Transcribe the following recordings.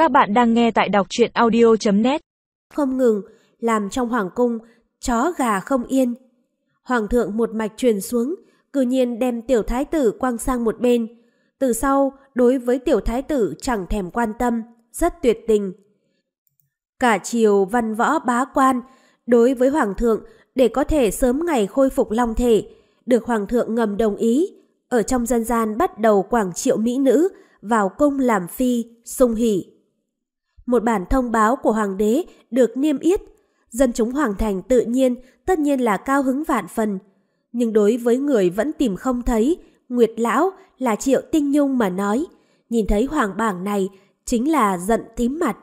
Các bạn đang nghe tại đọc truyện audio.net. Không ngừng, làm trong hoàng cung, chó gà không yên. Hoàng thượng một mạch truyền xuống, cư nhiên đem tiểu thái tử quăng sang một bên. Từ sau, đối với tiểu thái tử chẳng thèm quan tâm, rất tuyệt tình. Cả triều văn võ bá quan, đối với hoàng thượng để có thể sớm ngày khôi phục long thể, được hoàng thượng ngầm đồng ý, ở trong dân gian bắt đầu quảng triệu mỹ nữ vào cung làm phi, sung hỉ. Một bản thông báo của hoàng đế được niêm yết, dân chúng hoàng thành tất nhiên là cao hứng vạn phần. Nhưng đối với người vẫn tìm không thấy, Nguyệt lão là Triệu Tinh Nhung mà nói, nhìn thấy hoàng bảng này chính là giận tím mặt.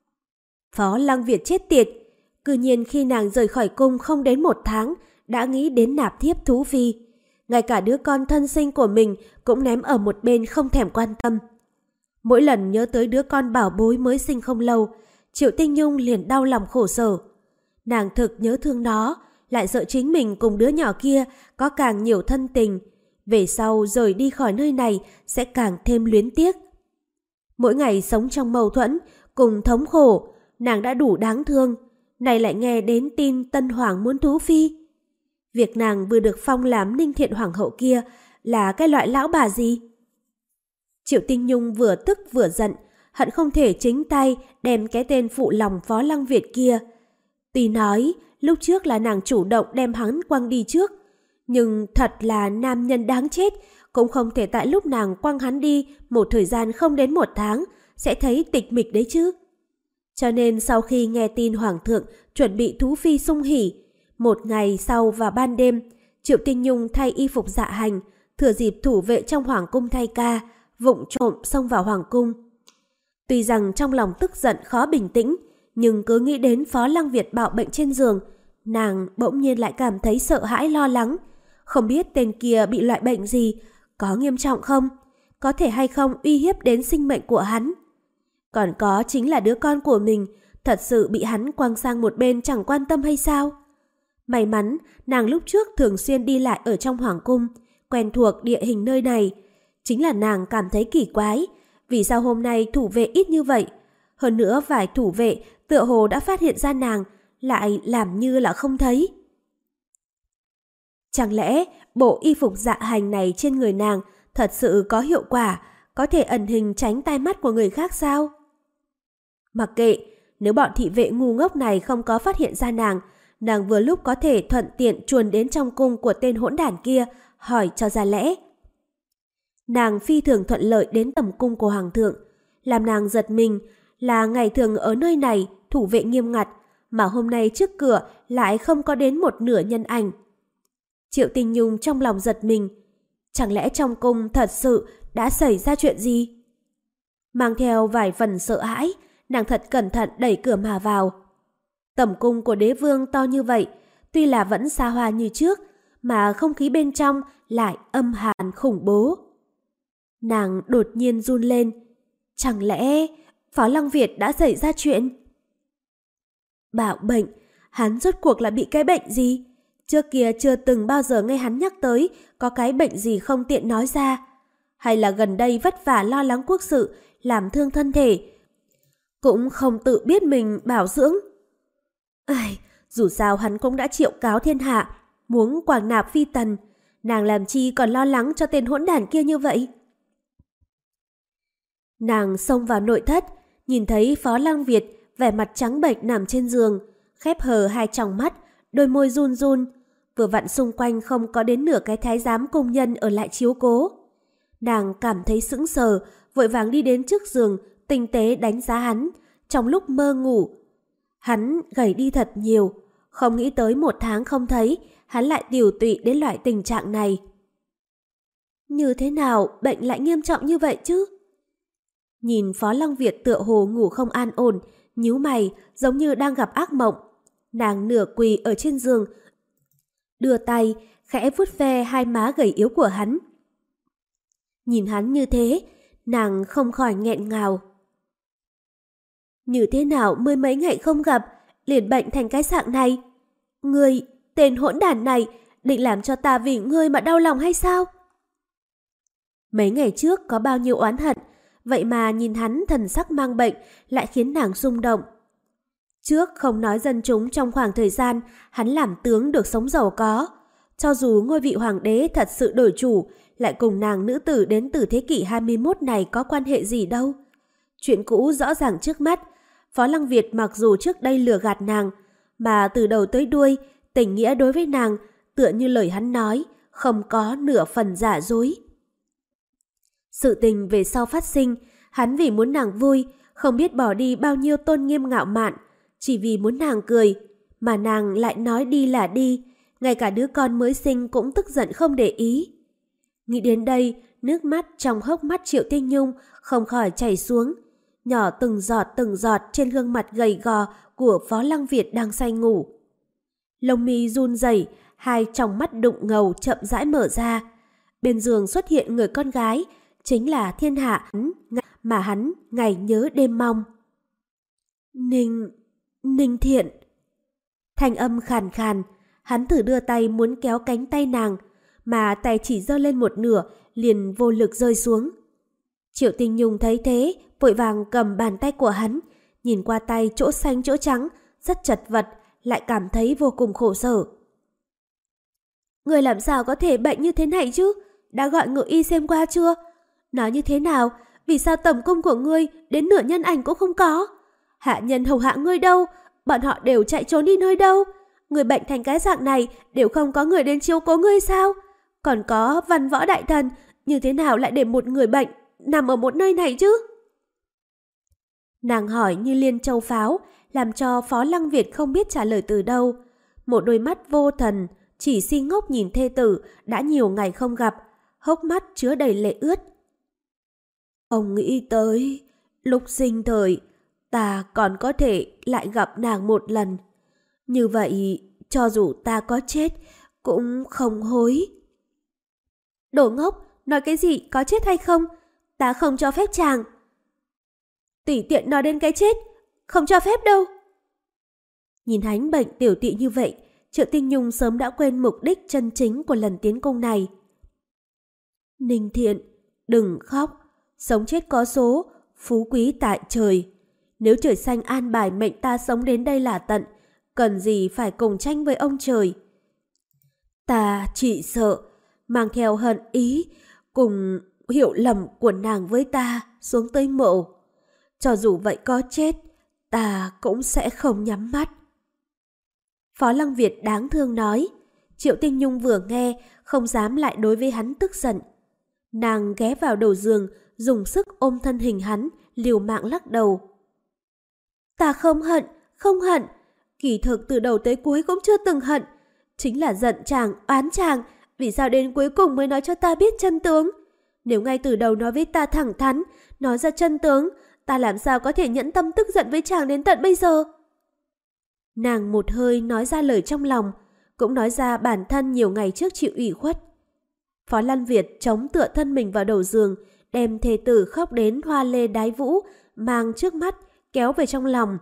Phó Lăng Việt chết tiệt, cư nhiên khi nàng rời khỏi cung không đến 1 tháng đã nghĩ đến nạp thiếp thú phi. Ngay cả đứa con thân sinh của mình cũng ném ở một bên không thèm quan tâm. Mỗi lần nhớ tới đứa con bảo bối mới sinh không lâu, Triệu Tinh Nhung liền đau lòng khổ sở. Nàng thực nhớ thương nó, lại sợ chính mình cùng đứa nhỏ kia có càng nhiều thân tình. Về sau rời đi khỏi nơi này sẽ càng thêm luyến tiếc. Mỗi ngày sống trong mâu thuẫn, cùng thống khổ, nàng đã đủ đáng thương. Này lại nghe đến tin Tân Hoàng muốn thú phi. Việc nàng vừa được phong làm Ninh Thiện Hoàng hậu kia là cái loại lão bà gì? Triệu Tinh Nhung vừa tức vừa giận, hận không thể chính tay đem cái tên phụ lòng Phó Lăng Việt kia. Tuy nói lúc trước là nàng chủ động đem hắn quăng đi trước, nhưng thật là nam nhân đáng chết, cũng không thể tại lúc nàng quăng hắn đi một thời gian không đến 1 tháng sẽ thấy tịch mịch đấy chứ. Cho nên sau khi nghe tin hoàng thượng chuẩn bị thú phi sung hỉ, 1 ngày sau vào ban đêm, Triệu Tinh Nhung thay y phục dạ hành, thừa dịp thủ vệ trong hoàng cung thay ca, vụng trộm xông vào hoàng cung. Tuy rằng trong lòng tức giận khó bình tĩnh, nhưng cứ nghĩ đến Phó Lăng Việt bạo bệnh trên giường, nàng bỗng nhiên lại cảm thấy sợ hãi lo lắng. Không biết tên kia bị loại bệnh gì, có nghiêm trọng không? Có thể hay không uy hiếp đến sinh mệnh của hắn? Còn có chính là đứa con của mình, thật sự bị hắn quăng sang một bên chẳng quan tâm hay sao? May mắn, nàng lúc trước thường xuyên đi lại ở trong hoàng cung, quen thuộc địa hình nơi này. Chính là nàng cảm thấy kỳ quái, vì sao hôm nay thủ vệ ít như vậy? Hơn nữa vài thủ vệ tựa hồ đã phát hiện ra nàng, lại làm như là không thấy. Chẳng lẽ bộ y phục dạ hành này trên người nàng thật sự có hiệu quả, có thể ẩn hình tránh tai mắt của người khác sao? Mặc kệ, nếu bọn thị vệ ngu ngốc này không có phát hiện ra nàng vừa lúc có thể thuận tiện chuồn đến trong cung của tên hỗn đản kia, hỏi cho ra lẽ. Nàng phi thường thuận lợi đến tầm cung của hoàng thượng, làm nàng giật mình là ngày thường ở nơi này thủ vệ nghiêm ngặt, mà hôm nay trước cửa lại không có đến một nửa nhân ảnh. Triệu Tinh Nhung trong lòng giật mình, chẳng lẽ trong cung thật sự đã xảy ra chuyện gì? Mang theo vài phần sợ hãi, nàng thật cẩn thận đẩy cửa mà vào. Tầm cung của đế vương to như vậy, tuy là vẫn xa hoa như trước, mà không khí bên trong lại âm hàn khủng bố. Nàng đột nhiên run lên, chẳng lẽ Phó Lăng Việt đã xảy ra chuyện? Bạo bệnh, hắn rốt cuộc là bị cái bệnh gì? Trước kia chưa từng bao giờ nghe hắn nhắc tới có cái bệnh gì không tiện nói ra. Hay là gần đây vất vả lo lắng quốc sự, làm thương thân thể, cũng không tự biết mình bảo dưỡng. Dù sao hắn cũng đã triệu cáo thiên hạ, muốn quảng nạp phi tần, nàng làm chi còn lo lắng cho tên hỗn đản kia như vậy? Nàng xông vào nội thất, nhìn thấy Phó Lăng Việt vẻ mặt trắng bệch nằm trên giường, khép hờ 2 tròng mắt, đôi môi run run, vừa vặn xung quanh không có đến nửa cái thái giám công nhân ở lại chiếu cố. Nàng cảm thấy sững sờ, vội vàng đi đến trước giường, tinh tế đánh giá hắn, trong lúc mơ ngủ. Hắn gầy đi thật nhiều, không nghĩ tới 1 tháng không thấy, hắn lại tiểu tụy đến loại tình trạng này. Như thế nào bệnh lại nghiêm trọng như vậy chứ? Nhìn Phó Lăng Việt tựa hồ ngủ không an ổn, nhíu mày giống như đang gặp ác mộng. Nàng nửa quỳ ở trên giường, đưa tay khẽ vuốt ve 2 má gầy yếu của hắn. Nhìn hắn như thế, nàng không khỏi nghẹn ngào. Như thế nào mới mấy ngày không gặp, liền bệnh thành cái dạng này? Ngươi, tên hỗn đản này, định làm cho ta vì ngươi mà đau lòng hay sao? Mấy ngày trước có bao nhiêu oán hận, Vậy mà nhìn hắn thần sắc mang bệnh lại khiến nàng rung động. Trước không nói dân chúng trong khoảng thời gian hắn làm tướng được sống giàu có, cho dù ngôi vị hoàng đế thật sự đổi chủ, lại cùng nàng nữ tử đến từ thế kỷ 21 này có quan hệ gì đâu. Chuyện cũ rõ ràng trước mắt, Phó Lăng Việt mặc dù trước đây lừa gạt nàng, mà từ đầu tới đuôi, tình nghĩa đối với nàng tựa như lời hắn nói, không có nửa phần giả dối. Sự tình về sau phát sinh, hắn vì muốn nàng vui, không biết bỏ đi bao nhiêu tôn nghiêm ngạo mạn, chỉ vì muốn nàng cười, mà nàng lại nói đi là đi, ngay cả đứa con mới sinh cũng tức giận không để ý. Nghĩ đến đây, nước mắt trong hốc mắt Triệu Tinh Nhung không khỏi chảy xuống, nhỏ từng giọt trên gương mặt gầy gò của Phó Lăng Việt đang say ngủ. Lông mi run rẩy, hai tròng mắt đụng ngầu chậm rãi mở ra. Bên giường xuất hiện người con gái, chính là thiên hạ mà hắn ngày nhớ đêm mong. Ninh Thiện. Thanh âm khàn khàn, hắn thử đưa tay muốn kéo cánh tay nàng, mà tay chỉ giơ lên một nửa, liền vô lực rơi xuống. Triệu Tinh Nhung thấy thế, vội vàng cầm bàn tay của hắn, nhìn qua tay chỗ xanh chỗ trắng, rất chật vật, lại cảm thấy vô cùng khổ sở. Người làm sao có thể bệnh như thế này chứ? Đã gọi ngự y xem qua chưa? Nói như thế nào? Vì sao tầm cung của ngươi đến nửa nhân ảnh cũng không có? Hạ nhân hầu hạ ngươi đâu? Bọn họ đều chạy trốn đi nơi đâu? Người bệnh thành cái dạng này đều không có người đến chiếu cố ngươi sao? Còn có Văn Võ đại thần, như thế nào lại để một người bệnh nằm ở một nơi này chứ? Nàng hỏi như liên châu pháo, làm cho Phó Lăng Việt không biết trả lời từ đâu. Một đôi mắt vô thần, chỉ si ngốc nhìn thê tử đã nhiều ngày không gặp, hốc mắt chứa đầy lệ ướt. Ông nghĩ tới, lúc sinh thời, ta còn có thể lại gặp nàng một lần. Như vậy, cho dù ta có chết, cũng không hối. Đồ ngốc, nói cái gì có chết hay không? Ta không cho phép chàng. Tùy tiện nói đến cái chết, không cho phép đâu. Nhìn hắn bệnh tiểu tụy như vậy, Triệu Tinh Nhung sớm đã quên mục đích chân chính của lần tiến công này. Ninh Thiện, đừng khóc, sống chết có số, phú quý tại trời. Nếu trời xanh an bài mệnh ta sống đến đây là tận, cần gì phải cùng tranh với ông trời. Ta chỉ sợ, mang theo hận ý, cùng hiểu lầm của nàng với ta xuống tới mộ. Cho dù vậy có chết, ta cũng sẽ không nhắm mắt. Phó Lăng Việt đáng thương nói. Triệu Tinh Nhung vừa nghe, không dám lại đối với hắn tức giận. Nàng ghé vào đầu giường, dùng sức ôm thân hình hắn, liều mạng lắc đầu. Ta không hận, không hận. Kỳ thực từ đầu tới cuối cũng chưa từng hận. Chính là giận chàng, oán chàng, vì sao đến cuối cùng mới nói cho ta biết chân tướng. Nếu ngay từ đầu nói với ta thẳng thắn, nói ra chân tướng, ta làm sao có thể nhẫn tâm tức giận với chàng đến tận bây giờ. Nàng một hơi nói ra lời trong lòng, cũng nói ra bản thân nhiều ngày trước chịu ủy khuất. Phó Lăng Việt chống tựa thân mình vào đầu giường, đem thê tử khóc đến hoa lê đái vũ, mang trước mắt, kéo về trong lòng.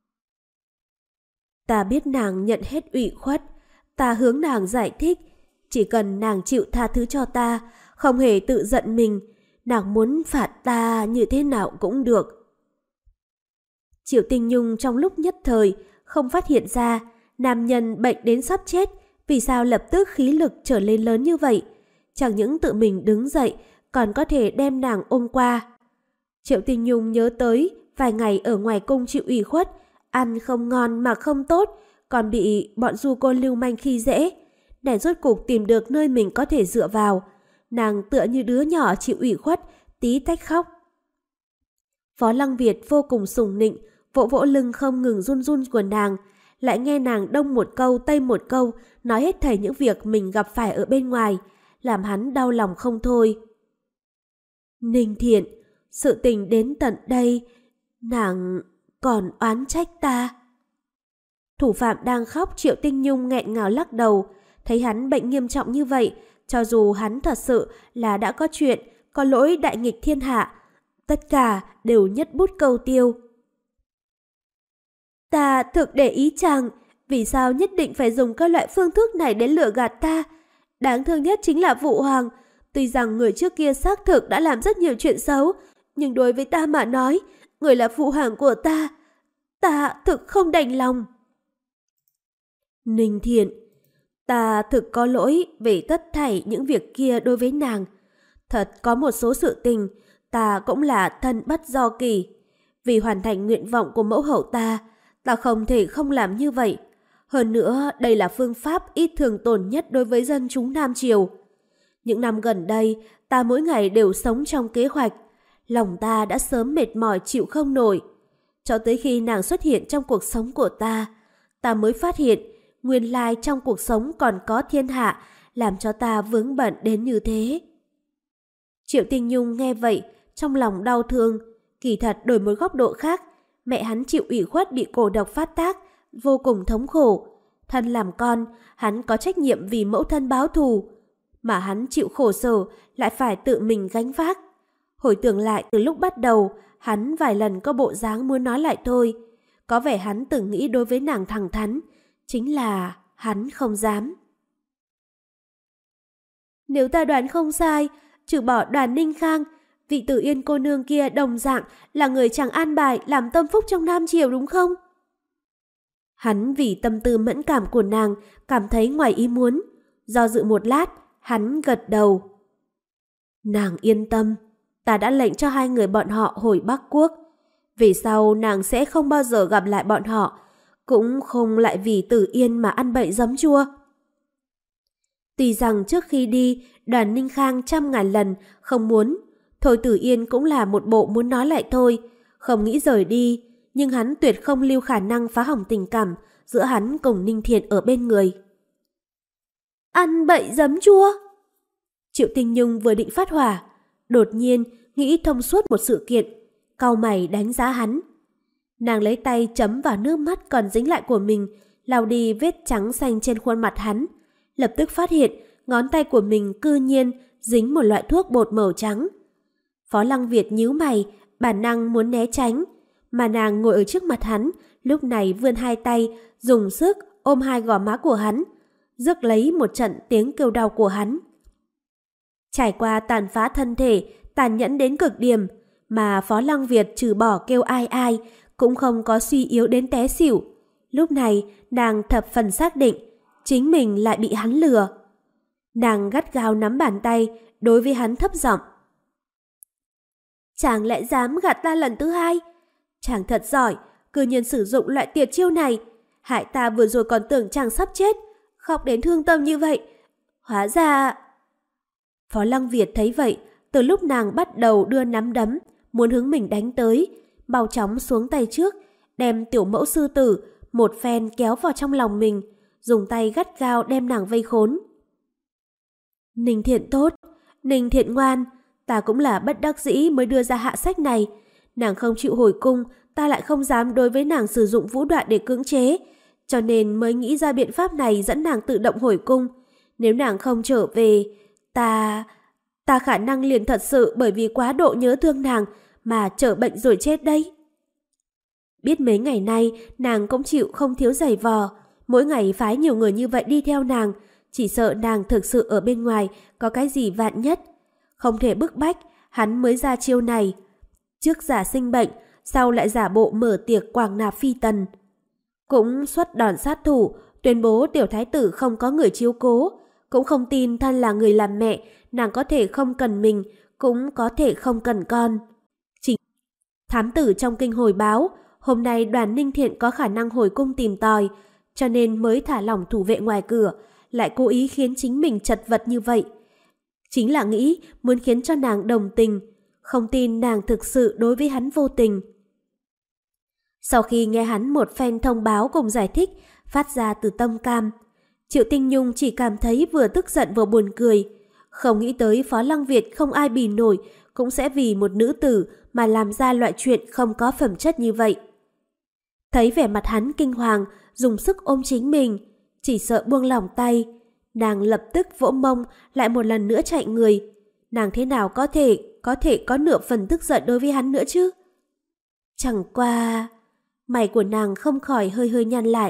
Ta biết nàng nhận hết ủy khuất, ta hướng nàng giải thích, chỉ cần nàng chịu tha thứ cho ta, không hề tự giận mình, nàng muốn phạt ta như thế nào cũng được. Triệu Tinh Nhung trong lúc nhất thời không phát hiện ra nam nhân bệnh đến sắp chết, vì sao lập tức khí lực trở lên lớn như vậy. Chẳng những tự mình đứng dậy, còn có thể đem nàng ôm qua. Triệu Tinh Nhung nhớ tới vài ngày ở ngoài cung chịu ủy khuất, ăn không ngon mà không tốt, còn bị bọn du côn lưu manh khi dễ. Nàng rốt cục tìm được nơi mình có thể dựa vào. Nàng tựa như đứa nhỏ chịu ủy khuất, tí tách khóc. Phó Lăng Việt vô cùng sủng nịnh, vỗ vỗ lưng không ngừng run run của nàng, lại nghe nàng đông một câu tây một câu, nói hết thảy những việc mình gặp phải ở bên ngoài, làm hắn đau lòng không thôi. Ninh Thiện, sự tình đến tận đây, nàng còn oán trách ta. Thủ phạm đang khóc. Triệu Tinh Nhung nghẹn ngào lắc đầu, thấy hắn bệnh nghiêm trọng như vậy, cho dù hắn thật sự là đã có chuyện, có lỗi đại nghịch thiên hạ, tất cả đều nhất bút câu tiêu. Ta thực để ý chàng, vì sao nhất định phải dùng các loại phương thức này để lừa gạt ta? Đáng thương nhất chính là Vũ Hoàng. Tuy rằng người trước kia xác thực đã làm rất nhiều chuyện xấu, nhưng đối với ta mà nói, người là phụ hoàng của ta thực không đành lòng. Ninh Thiện, ta thực có lỗi về tất thảy những việc kia đối với nàng. Thật có một số sự tình, ta cũng là thân bất do kỳ. Vì hoàn thành nguyện vọng của mẫu hậu ta không thể không làm như vậy. Hơn nữa, đây là phương pháp ít thường tổn nhất đối với dân chúng Nam Triều. Những năm gần đây, ta mỗi ngày đều sống trong kế hoạch. Lòng ta đã sớm mệt mỏi chịu không nổi. Cho tới khi nàng xuất hiện trong cuộc sống của ta mới phát hiện nguyên lai trong cuộc sống còn có thiên hạ, làm cho ta vướng bận đến như thế. Triệu Tinh Nhung nghe vậy, trong lòng đau thương. Kỳ thật đổi một góc độ khác, mẹ hắn chịu ủy khuất bị cổ độc phát tác, vô cùng thống khổ. Thân làm con, hắn có trách nhiệm vì mẫu thân báo thù. Mà hắn chịu khổ sở, lại phải tự mình gánh vác. Hồi tưởng lại từ lúc bắt đầu, hắn vài lần có bộ dáng muốn nói lại thôi. Có vẻ hắn từng nghĩ đối với nàng thẳng thắn, chính là hắn không dám. Nếu ta đoán không sai, trừ bỏ Đoàn Ninh Khang, vị Tử Yên cô nương kia đồng dạng là người chàng an bài làm tâm phúc trong Nam Triều đúng không? Hắn vì tâm tư mẫn cảm của nàng cảm thấy ngoài ý muốn. Do dự một lát, hắn gật đầu. Nàng yên tâm, ta đã lệnh cho hai người bọn họ hồi Bắc Quốc. Về sau nàng sẽ không bao giờ gặp lại bọn họ, cũng không lại vì Tử Yên mà ăn bậy giấm chua. Tuy rằng trước khi đi, Đoàn Ninh Khang trăm ngàn lần không muốn, Thôi Tử Yên cũng là một bộ muốn nói lại thôi, không nghĩ rời đi, nhưng hắn tuyệt không lưu khả năng phá hỏng tình cảm giữa hắn cùng Ninh Thiện ở bên người. Ăn bậy giấm chua? Triệu Tinh Nhung vừa định phát hỏa, đột nhiên nghĩ thông suốt một sự kiện, cau mày đánh giá hắn. Nàng lấy tay chấm vào nước mắt còn dính lại của mình, lau đi vết trắng xanh trên khuôn mặt hắn, lập tức phát hiện ngón tay của mình cư nhiên dính một loại thuốc bột màu trắng. Phó Lăng Việt nhíu mày, bản năng muốn né tránh, mà nàng ngồi ở trước mặt hắn, lúc này vươn hai tay, dùng sức ôm hai gò má của hắn, rước lấy một trận tiếng kêu đau của hắn. Trải qua tàn phá thân thể, tàn nhẫn đến cực điểm, mà Phó Lăng Việt trừ bỏ kêu ai ai, cũng không có suy yếu đến té xỉu. Lúc này, nàng thập phần xác định, chính mình lại bị hắn lừa. Nàng gắt gao nắm bàn tay, đối với hắn thấp giọng. Chàng lại dám gạt ta lần thứ hai. Chàng thật giỏi, cư nhiên sử dụng loại tuyệt chiêu này. Hại ta vừa rồi còn tưởng chàng sắp chết, khóc đến thương tâm như vậy. Hóa ra... Phó Lăng Việt thấy vậy, từ lúc nàng bắt đầu đưa nắm đấm, muốn hướng mình đánh tới, mau chóng xuống tay trước, đem tiểu mẫu sư tử một phen kéo vào trong lòng mình, dùng tay gắt gao đem nàng vây khốn. Ninh Thiện tốt, Ninh Thiện ngoan, ta cũng là bất đắc dĩ mới đưa ra hạ sách này. Nàng không chịu hồi cung, ta lại không dám đối với nàng sử dụng vũ đoạn để cưỡng chế, cho nên mới nghĩ ra biện pháp này dẫn nàng tự động hồi cung. Nếu nàng không trở về, ta khả năng liền thật sự bởi vì quá độ nhớ thương nàng mà trở bệnh rồi chết đấy. Biết mấy ngày nay nàng cũng chịu không thiếu giày vò, mỗi ngày phái nhiều người như vậy đi theo nàng, chỉ sợ nàng thực sự ở bên ngoài có cái gì vạn nhất. Không thể bức bách, hắn mới ra chiêu này. Trước giả sinh bệnh, sau lại giả bộ mở tiệc quảng nạp phi tần. Cũng xuất đòn sát thủ, tuyên bố tiểu thái tử không có người chiếu cố, cũng không tin thân là người làm mẹ, nàng có thể không cần mình, cũng có thể không cần con. Chính thám tử trong kinh hồi báo, hôm nay Đoàn Ninh Thiện có khả năng hồi cung tìm tòi, cho nên mới thả lỏng thủ vệ ngoài cửa, lại cố ý khiến chính mình chật vật như vậy. Chính là nghĩ muốn khiến cho nàng đồng tình, không tin nàng thực sự đối với hắn vô tình. Sau khi nghe hắn một phen thông báo cùng giải thích phát ra từ tâm cam, Triệu Tinh Nhung chỉ cảm thấy vừa tức giận vừa buồn cười. Không nghĩ tới Phó Lăng Việt không ai bì nổi cũng sẽ vì một nữ tử mà làm ra loại chuyện không có phẩm chất như vậy. Thấy vẻ mặt hắn kinh hoàng, dùng sức ôm chính mình, chỉ sợ buông lỏng tay. Nàng lập tức vỗ mông, lại một lần nữa chạy người. Nàng thế nào có thể có nửa phần tức giận đối với hắn nữa chứ? Chẳng qua... Mày của nàng không khỏi hơi hơi nhăn lại.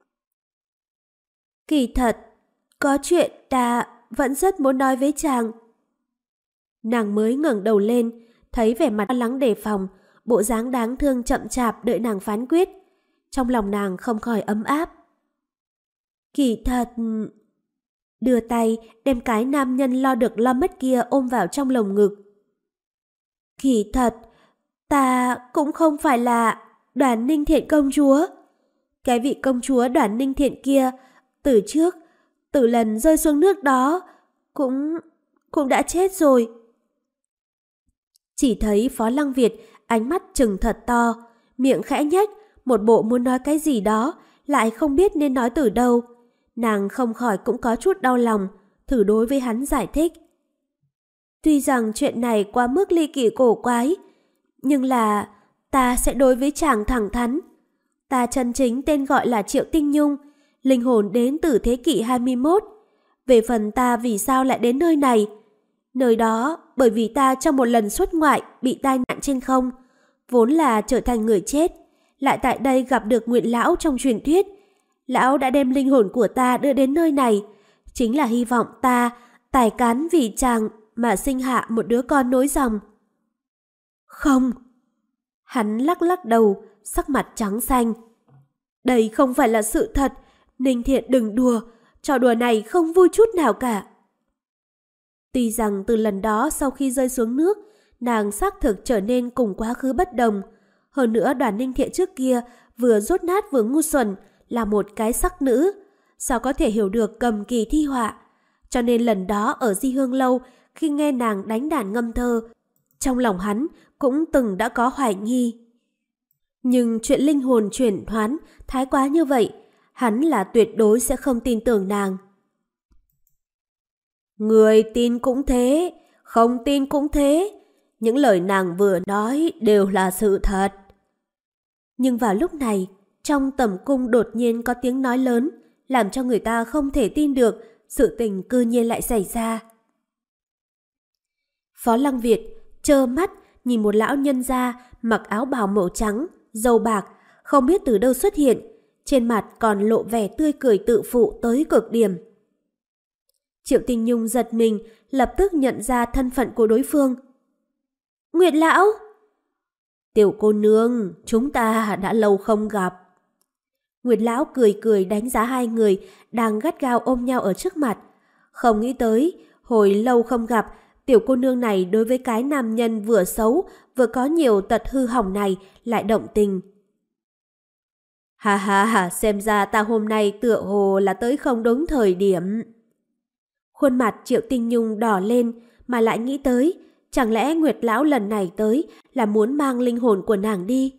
Kỳ thật, có chuyện ta vẫn rất muốn nói với chàng. Nàng mới ngẩng đầu lên, thấy vẻ mặt lo lắng đề phòng, bộ dáng đáng thương chậm chạp đợi nàng phán quyết. Trong lòng nàng không khỏi ấm áp. Kỳ thật... Đưa tay đem cái nam nhân lo được lo mất kia ôm vào trong lồng ngực. Kỳ thật, ta cũng không phải là Đoàn Ninh Thiện công chúa. Cái vị công chúa Đoàn Ninh Thiện kia, từ trước, từ lần rơi xuống nước đó, cũng đã chết rồi. Chỉ thấy Phó Lăng Việt ánh mắt trừng thật to, miệng khẽ nhếch, một bộ muốn nói cái gì đó, lại không biết nên nói từ đâu. Nàng không khỏi cũng có chút đau lòng, thử đối với hắn giải thích. Tuy rằng chuyện này quá mức ly kỳ cổ quái, nhưng là ta sẽ đối với chàng thẳng thắn. Ta chân chính tên gọi là Triệu Tinh Nhung, linh hồn đến từ thế kỷ 21. Về phần ta vì sao lại đến nơi này? Nơi đó bởi vì ta trong một lần xuất ngoại bị tai nạn trên không, vốn là trở thành người chết, lại tại đây gặp được Nguyện Lão trong truyền thuyết. Lão đã đem linh hồn của ta đưa đến nơi này, chính là hy vọng ta tài cán vì chàng mà sinh hạ một đứa con nối dòng. Không. Hắn lắc lắc đầu, sắc mặt trắng xanh. Đây không phải là sự thật, Ninh Thiện đừng đùa, trò đùa này không vui chút nào cả. Tuy rằng từ lần đó sau khi rơi xuống nước, nàng xác thực trở nên cùng quá khứ bất đồng. Hơn nữa Đoàn Ninh Thiện trước kia vừa dốt nát vừa ngu xuẩn, là một cái sắc nữ, sao có thể hiểu được cầm kỳ thi họa. Cho nên lần đó ở Di Hương Lâu, khi nghe nàng đánh đàn ngâm thơ, trong lòng hắn cũng từng đã có hoài nghi. Nhưng chuyện linh hồn chuyển hoán thái quá như vậy, hắn là tuyệt đối sẽ không tin tưởng nàng. Người tin cũng thế, không tin cũng thế. Những lời nàng vừa nói đều là sự thật. Nhưng vào lúc này, trong tầm cung đột nhiên có tiếng nói lớn, làm cho người ta không thể tin được sự tình cư nhiên lại xảy ra. Phó Lăng Việt trơ mắt nhìn một lão nhân gia mặc áo bào màu trắng, râu bạc, không biết từ đâu xuất hiện, trên mặt còn lộ vẻ tươi cười tự phụ tới cực điểm. Triệu Tinh Nhung giật mình, lập tức nhận ra thân phận của đối phương. Nguyệt lão! Tiểu cô nương, chúng ta đã lâu không gặp. Nguyệt lão cười cười đánh giá hai người đang gắt gao ôm nhau ở trước mặt. Không nghĩ tới, hồi lâu không gặp, tiểu cô nương này đối với cái nam nhân vừa xấu, vừa có nhiều tật hư hỏng này lại động tình. Ha ha ha, xem ra ta hôm nay tựa hồ là tới không đúng thời điểm. Khuôn mặt Triệu Tinh Nhung đỏ lên, mà lại nghĩ tới, chẳng lẽ Nguyệt lão lần này tới là muốn mang linh hồn của nàng đi?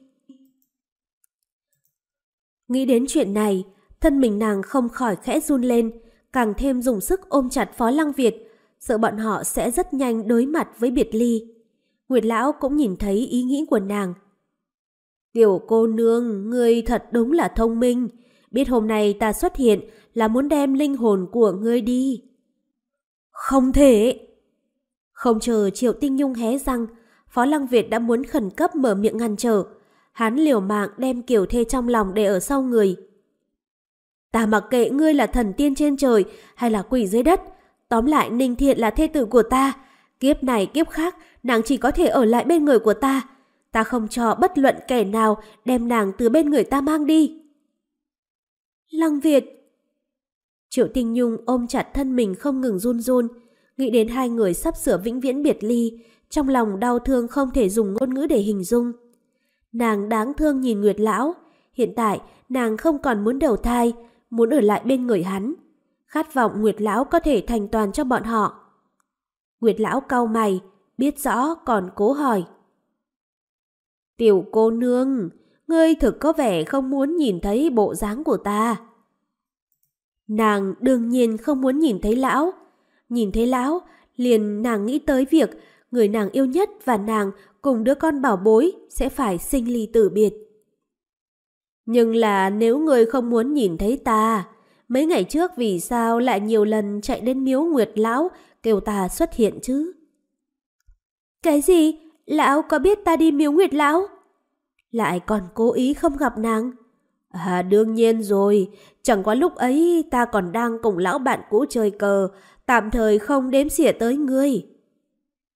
Nghĩ đến chuyện này, thân mình nàng không khỏi khẽ run lên, càng thêm dùng sức ôm chặt Phó Lăng Việt, sợ bọn họ sẽ rất nhanh đối mặt với biệt ly. Nguyệt lão cũng nhìn thấy ý nghĩ của nàng. Tiểu cô nương, ngươi thật đúng là thông minh, biết hôm nay ta xuất hiện là muốn đem linh hồn của ngươi đi. Không thể! Không chờ Triệu Tinh Nhung hé răng, Phó Lăng Việt đã muốn khẩn cấp mở miệng ngăn trở. Hắn liều mạng đem Kiều Thê trong lòng để ở sau người. Ta mặc kệ ngươi là thần tiên trên trời hay là quỷ dưới đất, tóm lại Ninh Thiện là thê tử của ta. Kiếp này kiếp khác, nàng chỉ có thể ở lại bên người của ta. Ta không cho bất luận kẻ nào đem nàng từ bên người ta mang đi. Lăng Việt! Triệu Tinh Nhung ôm chặt thân mình không ngừng run run, nghĩ đến hai người sắp sửa vĩnh viễn biệt ly, trong lòng đau thương không thể dùng ngôn ngữ để hình dung. Nàng đáng thương nhìn Nguyệt lão, hiện tại nàng không còn muốn đầu thai, muốn ở lại bên người hắn, khát vọng Nguyệt lão có thể thành toàn cho bọn họ. Nguyệt lão cau mày, biết rõ còn cố hỏi. Tiểu cô nương, ngươi thực có vẻ không muốn nhìn thấy bộ dáng của ta. Nàng đương nhiên không muốn nhìn thấy lão. Nhìn thấy lão, liền nàng nghĩ tới việc người nàng yêu nhất và nàng cùng đứa con bảo bối sẽ phải sinh ly tử biệt. Nhưng là nếu ngươi không muốn nhìn thấy ta, mấy ngày trước vì sao lại nhiều lần chạy đến miếu Nguyệt lão kêu ta xuất hiện chứ? Cái gì? Lão có biết ta đi miếu Nguyệt lão? Lại còn cố ý không gặp nàng? À đương nhiên rồi, chẳng qua lúc ấy ta còn đang cùng lão bạn cũ chơi cờ, tạm thời không đếm xỉa tới ngươi.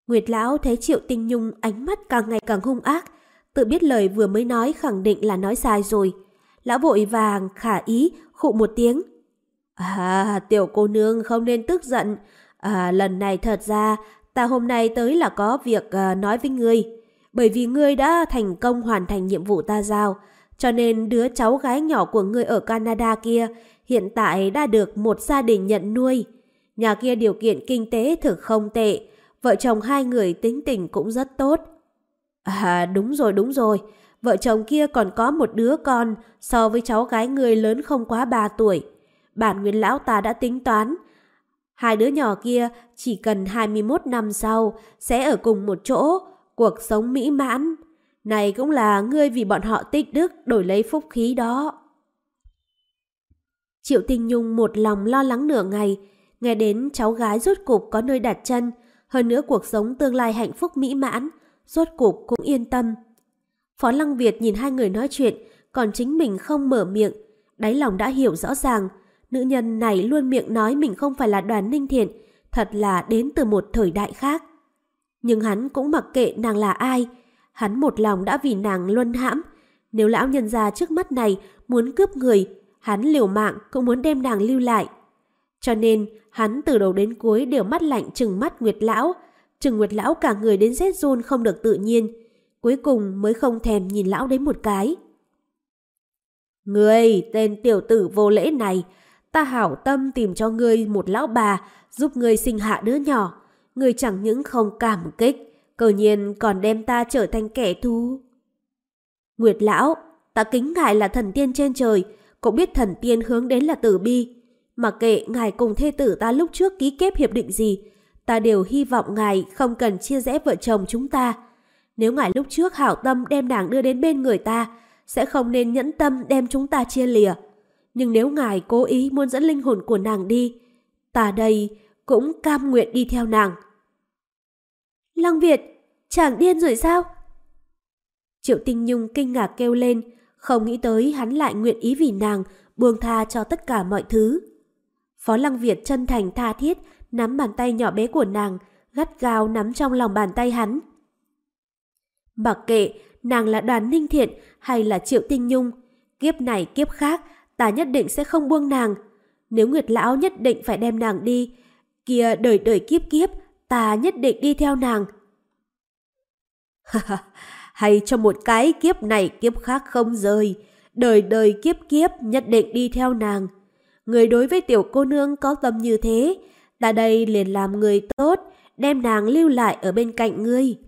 Nguyệt lão thấy Triệu Tinh Nhung ánh mắt càng ngày càng hung ác, tự biết lời vừa mới nói khẳng định là nói sai rồi. Lão vội vàng khả ý khụ một tiếng. Tiểu cô nương không nên tức giận. Lần này thật ra ta hôm nay tới là có việc nói với ngươi. Bởi vì ngươi đã thành công hoàn thành nhiệm vụ ta giao, cho nên đứa cháu gái nhỏ của ngươi ở Canada kia hiện tại đã được một gia đình nhận nuôi. Nhà kia điều kiện kinh tế thực không tệ, vợ chồng hai người tính tình cũng rất tốt. Đúng rồi, vợ chồng kia còn có một đứa con so với cháu gái ngươi lớn không quá 3 tuổi. Bản nguyên lão ta đã tính toán, hai đứa nhỏ kia chỉ cần 21 năm sau sẽ ở cùng một chỗ, cuộc sống mỹ mãn. Này cũng là ngươi vì bọn họ tích đức đổi lấy phúc khí đó. Triệu Tinh Nhung một lòng lo lắng nửa ngày, nghe đến cháu gái rốt cục có nơi đặt chân, hơn nữa cuộc sống tương lai hạnh phúc mỹ mãn, rốt cục cũng yên tâm. Phó Lăng Việt nhìn hai người nói chuyện, còn chính mình không mở miệng, đáy lòng đã hiểu rõ ràng, nữ nhân này luôn miệng nói mình không phải là Đoàn Ninh Thiện, thật là đến từ một thời đại khác. Nhưng hắn cũng mặc kệ nàng là ai, hắn một lòng đã vì nàng luân hãm. Nếu lão nhân gia trước mắt này muốn cướp người, hắn liều mạng cũng muốn đem nàng lưu lại. Cho nên hắn từ đầu đến cuối đều mắt lạnh trừng mắt Nguyệt lão, trừng Nguyệt lão cả người đến rét run không được tự nhiên, cuối cùng mới không thèm nhìn lão đến một cái. Ngươi tên tiểu tử vô lễ này, ta hảo tâm tìm cho ngươi một lão bà giúp ngươi sinh hạ đứa nhỏ, ngươi chẳng những không cảm kích, cờ nhiên còn đem ta trở thành kẻ thù. Nguyệt lão, ta kính ngài là thần tiên trên trời, cũng biết thần tiên hướng đến là từ bi. Mặc kệ ngài cùng thê tử ta lúc trước ký kết hiệp định gì, ta đều hy vọng ngài không cần chia rẽ vợ chồng chúng ta. Nếu ngài lúc trước hảo tâm đem nàng đưa đến bên người ta, sẽ không nên nhẫn tâm đem chúng ta chia lìa. Nhưng nếu ngài cố ý muốn dẫn linh hồn của nàng đi, ta đây cũng cam nguyện đi theo nàng. Lăng Việt, chàng điên rồi sao? Triệu Tinh Nhung kinh ngạc kêu lên, không nghĩ tới hắn lại nguyện ý vì nàng buông tha cho tất cả mọi thứ. Phó Lăng Việt chân thành tha thiết nắm bàn tay nhỏ bé của nàng, gắt gao nắm trong lòng bàn tay hắn. Mặc kệ nàng là Đoàn Ninh Thiện hay là Triệu Tinh Nhung, kiếp này kiếp khác ta nhất định sẽ không buông nàng. Nếu Nguyệt lão nhất định phải đem nàng đi, kia đời đời kiếp kiếp ta nhất định đi theo nàng. Hay cho một cái kiếp này kiếp khác không rời, đời đời kiếp kiếp nhất định đi theo nàng. Người đối với tiểu cô nương có tâm như thế, ta đây liền làm người tốt, đem nàng lưu lại ở bên cạnh ngươi.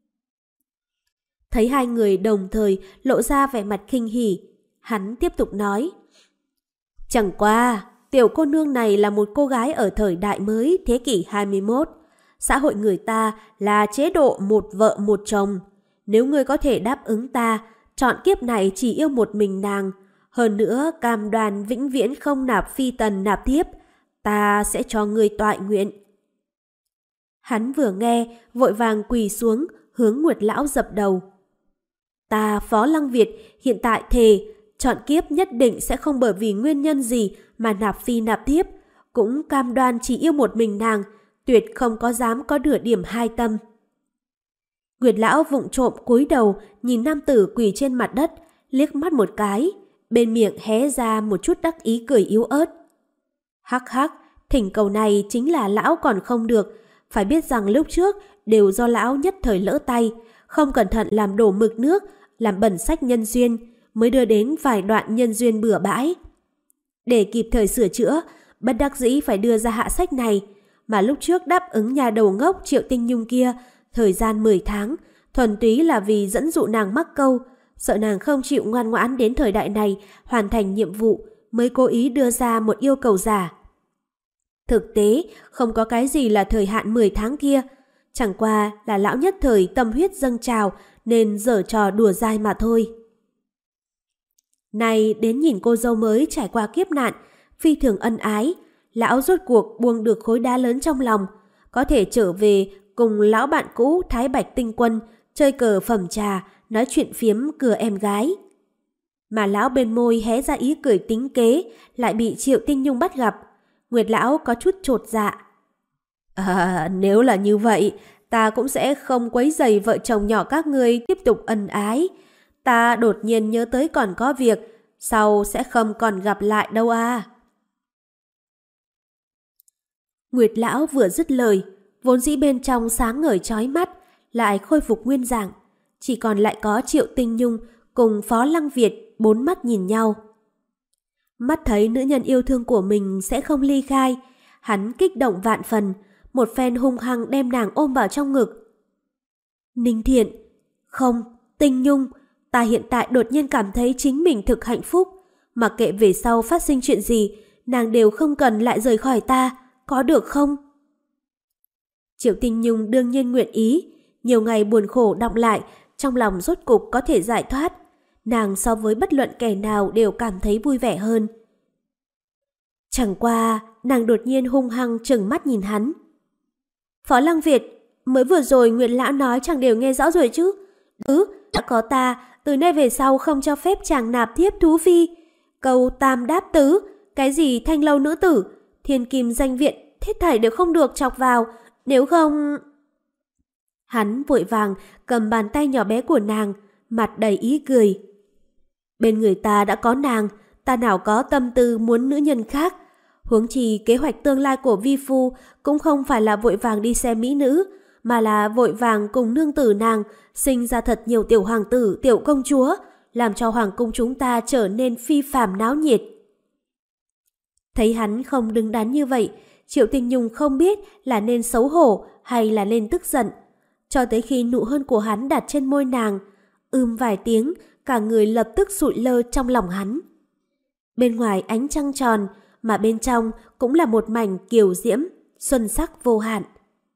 Thấy hai người đồng thời lộ ra vẻ mặt khinh hỉ, hắn tiếp tục nói. Chẳng qua, tiểu cô nương này là một cô gái ở thời đại mới thế kỷ 21. Xã hội người ta là chế độ một vợ một chồng. Nếu ngươi có thể đáp ứng ta, chọn kiếp này chỉ yêu một mình nàng, hơn nữa cam đoan vĩnh viễn không nạp phi tần nạp thiếp, ta sẽ cho ngươi toại nguyện. Hắn vừa nghe, vội vàng quỳ xuống, hướng Nguyệt lão dập đầu. Ta Phó Lăng Việt hiện tại thề, chọn kiếp nhất định sẽ không bởi vì nguyên nhân gì mà nạp phi nạp thiếp, cũng cam đoan chỉ yêu một mình nàng, tuyệt không có dám có nửa điểm hai tâm. Nguyệt lão vụng trộm cúi đầu nhìn nam tử quỳ trên mặt đất, liếc mắt một cái, bên miệng hé ra một chút đắc ý cười yếu ớt. Hắc hắc, thỉnh cầu này chính là lão còn không được, phải biết rằng lúc trước đều do lão nhất thời lỡ tay, không cẩn thận làm đổ mực nước, làm bẩn sách nhân duyên, mới đưa đến vài đoạn nhân duyên bừa bãi. Để kịp thời sửa chữa, bất đắc dĩ phải đưa ra hạ sách này, mà lúc trước đáp ứng nhà đầu ngốc Triệu Tinh Nhung kia, thời gian 10 tháng, thuần túy là vì dẫn dụ nàng mắc câu, sợ nàng không chịu ngoan ngoãn đến thời đại này hoàn thành nhiệm vụ, mới cố ý đưa ra một yêu cầu giả. Thực tế, không có cái gì là thời hạn 10 tháng kia, chẳng qua là lão nhất thời tâm huyết dâng trào nên giở trò đùa dai mà thôi. Này đến nhìn cô dâu mới trải qua kiếp nạn, phi thường ân ái, lão rốt cuộc buông được khối đá lớn trong lòng, có thể trở về cùng lão bạn cũ Thái Bạch Tinh Quân chơi cờ phẩm trà, nói chuyện phiếm cừa em gái. Mà lão bên môi hé ra ý cười tính kế, lại bị Triệu Tinh Nhung bắt gặp. Nguyệt lão có chút chột dạ. Nếu là như vậy, ta cũng sẽ không quấy rầy vợ chồng nhỏ các ngươi tiếp tục ân ái. Ta đột nhiên nhớ tới còn có việc, sau sẽ không còn gặp lại đâu à. Nguyệt lão vừa dứt lời, vốn dĩ bên trong sáng ngời chói mắt, lại khôi phục nguyên dạng. Chỉ còn lại có Triệu Tinh Nhung cùng Phó Lăng Việt bốn mắt nhìn nhau. Mắt thấy nữ nhân yêu thương của mình sẽ không ly khai, hắn kích động vạn phần, một phen hung hăng đem nàng ôm vào trong ngực. Ninh Thiện, không, Tinh Nhung, ta hiện tại đột nhiên cảm thấy chính mình thực hạnh phúc. Mặc kệ về sau phát sinh chuyện gì, nàng đều không cần lại rời khỏi ta, có được không? Triệu Tinh Nhung đương nhiên nguyện ý, nhiều ngày buồn khổ đọng lại, trong lòng rốt cục có thể giải thoát. Nàng so với bất luận kẻ nào đều cảm thấy vui vẻ hơn. Chẳng qua, nàng đột nhiên hung hăng trừng mắt nhìn hắn. Phó Lăng Việt, mới vừa rồi Nguyệt lão nói chẳng đều nghe rõ rồi chứ. Đã có ta, từ nay về sau không cho phép chàng nạp thiếp thú phi. Câu tam đáp tứ, cái gì thanh lâu nữ tử, thiên kim danh viện, hết thảy đều không được chọc vào, nếu không... Hắn vội vàng cầm bàn tay nhỏ bé của nàng, mặt đầy ý cười. Bên người ta đã có nàng, ta nào có tâm tư muốn nữ nhân khác. Huống chi kế hoạch tương lai của vi phu cũng không phải là vội vàng đi xem mỹ nữ, mà là vội vàng cùng nương tử nàng sinh ra thật nhiều tiểu hoàng tử, tiểu công chúa, làm cho hoàng cung chúng ta trở nên phi phàm náo nhiệt. Thấy hắn không đứng đắn như vậy, Triệu Tinh Nhung không biết là nên xấu hổ hay là nên tức giận. Cho tới khi nụ hôn của hắn đặt trên môi nàng, vài tiếng, cả người lập tức sụi lơ trong lòng hắn. Bên ngoài ánh trăng tròn, mà bên trong cũng là một mảnh kiều diễm, xuân sắc vô hạn.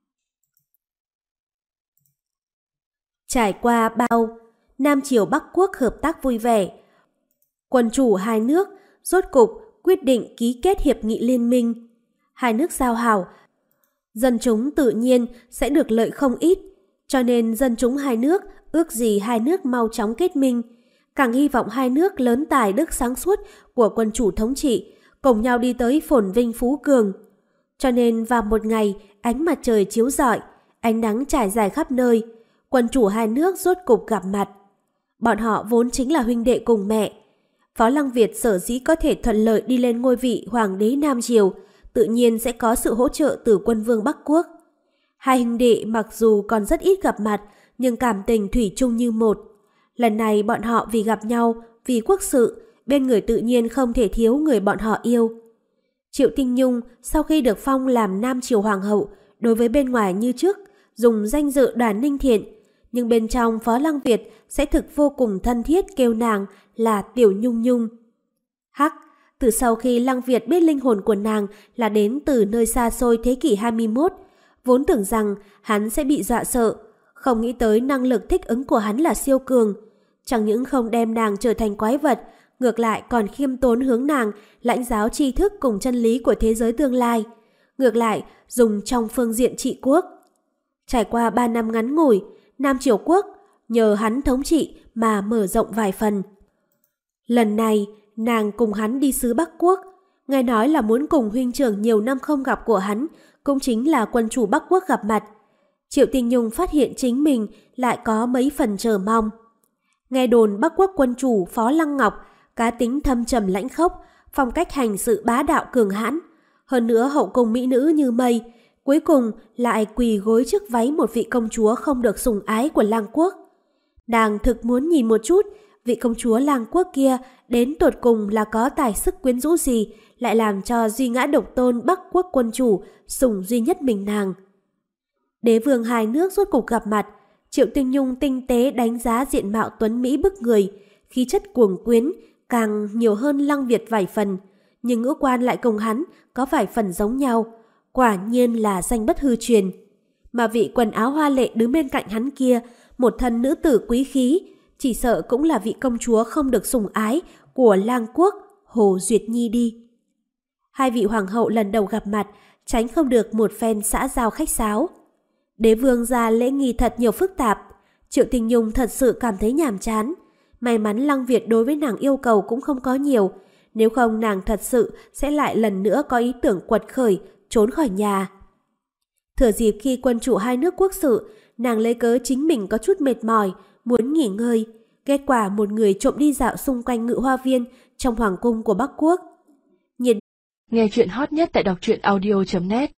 Trải qua bao, Nam Triều Bắc Quốc hợp tác vui vẻ. Quân chủ hai nước rốt cục quyết định ký kết hiệp nghị liên minh. Hai nước giao hảo, dân chúng tự nhiên sẽ được lợi không ít, cho nên dân chúng hai nước ước gì hai nước mau chóng kết minh, càng hy vọng hai nước lớn tài đức sáng suốt của quân chủ thống trị cùng nhau đi tới phồn vinh phú cường. Cho nên vào một ngày ánh mặt trời chiếu rọi, ánh nắng trải dài khắp nơi, quân chủ hai nước rốt cục gặp mặt. Bọn họ vốn chính là huynh đệ cùng mẹ. Phó Lăng Việt sở dĩ có thể thuận lợi đi lên ngôi vị hoàng đế Nam Triều, tự nhiên sẽ có sự hỗ trợ từ quân vương Bắc Quốc. Hai huynh đệ mặc dù còn rất ít gặp mặt, nhưng cảm tình thủy chung như một. Lần này bọn họ vì gặp nhau, vì quốc sự, bên người tự nhiên không thể thiếu người bọn họ yêu. Triệu Tinh Nhung sau khi được phong làm Nam Triều Hoàng hậu, đối với bên ngoài như trước, dùng danh dự Đoàn Ninh Thiện, nhưng bên trong Phó Lăng Việt sẽ thực vô cùng thân thiết kêu nàng là Tiểu Nhung Nhung. Từ sau khi Lăng Việt biết linh hồn của nàng là đến từ nơi xa xôi thế kỷ 21, vốn tưởng rằng hắn sẽ bị dọa sợ, không nghĩ tới năng lực thích ứng của hắn là siêu cường. Chẳng những không đem nàng trở thành quái vật, ngược lại còn khiêm tốn hướng nàng lãnh giáo tri thức cùng chân lý của thế giới tương lai. Ngược lại, dùng trong phương diện trị quốc. Trải qua 3 năm ngắn ngủi, Nam Triều Quốc nhờ hắn thống trị mà mở rộng vài phần. Lần này, nàng cùng hắn đi xứ Bắc Quốc, nghe nói là muốn cùng huynh trưởng nhiều năm không gặp của hắn, cũng chính là quân chủ Bắc Quốc gặp mặt. Triệu Tinh Nhung phát hiện chính mình lại có mấy phần chờ mong. Nghe đồn Bắc Quốc quân chủ Phó Lăng Ngọc cá tính thâm trầm lãnh khốc, phong cách hành sự bá đạo cường hãn, hơn nữa hậu cung mỹ nữ như mây, cuối cùng lại quỳ gối trước váy một vị công chúa không được sủng ái của Lang Quốc. Nàng thực muốn nhìn một chút vị công chúa Lang Quốc kia đến tột cùng là có tài sức quyến rũ gì, lại làm cho duy ngã độc tôn Bắc Quốc quân chủ sủng duy nhất mình nàng. Đế vương hai nước rốt cục gặp mặt, Triệu Tinh Nhung tinh tế đánh giá diện mạo tuấn mỹ bức người, khí chất cuồng quyến càng nhiều hơn Lăng Việt vài phần, nhưng ngũ quan lại cùng hắn có vài phần giống nhau, quả nhiên là danh bất hư truyền. Mà vị quần áo hoa lệ đứng bên cạnh hắn kia, một thân nữ tử quý khí, chỉ sợ cũng là vị công chúa không được sủng ái của Lang Quốc Hồ Duyệt Nhi đi. Hai vị hoàng hậu lần đầu gặp mặt, tránh không được một phen xã giao khách sáo. Đế vương ra lễ nghi thật nhiều phức tạp, Triệu Tinh Nhung thật sự cảm thấy nhàm chán. May mắn Lăng Việt đối với nàng yêu cầu cũng không có nhiều, nếu không nàng thật sự sẽ lại lần nữa có ý tưởng quật khởi, trốn khỏi nhà. Thừa dịp khi quân chủ hai nước quốc sự, nàng lấy cớ chính mình có chút mệt mỏi, muốn nghỉ ngơi. Kết quả một người trộm đi dạo xung quanh Ngự Hoa Viên trong hoàng cung của Bắc Quốc. Nghe chuyện hot nhất tại đọc truyện audio.net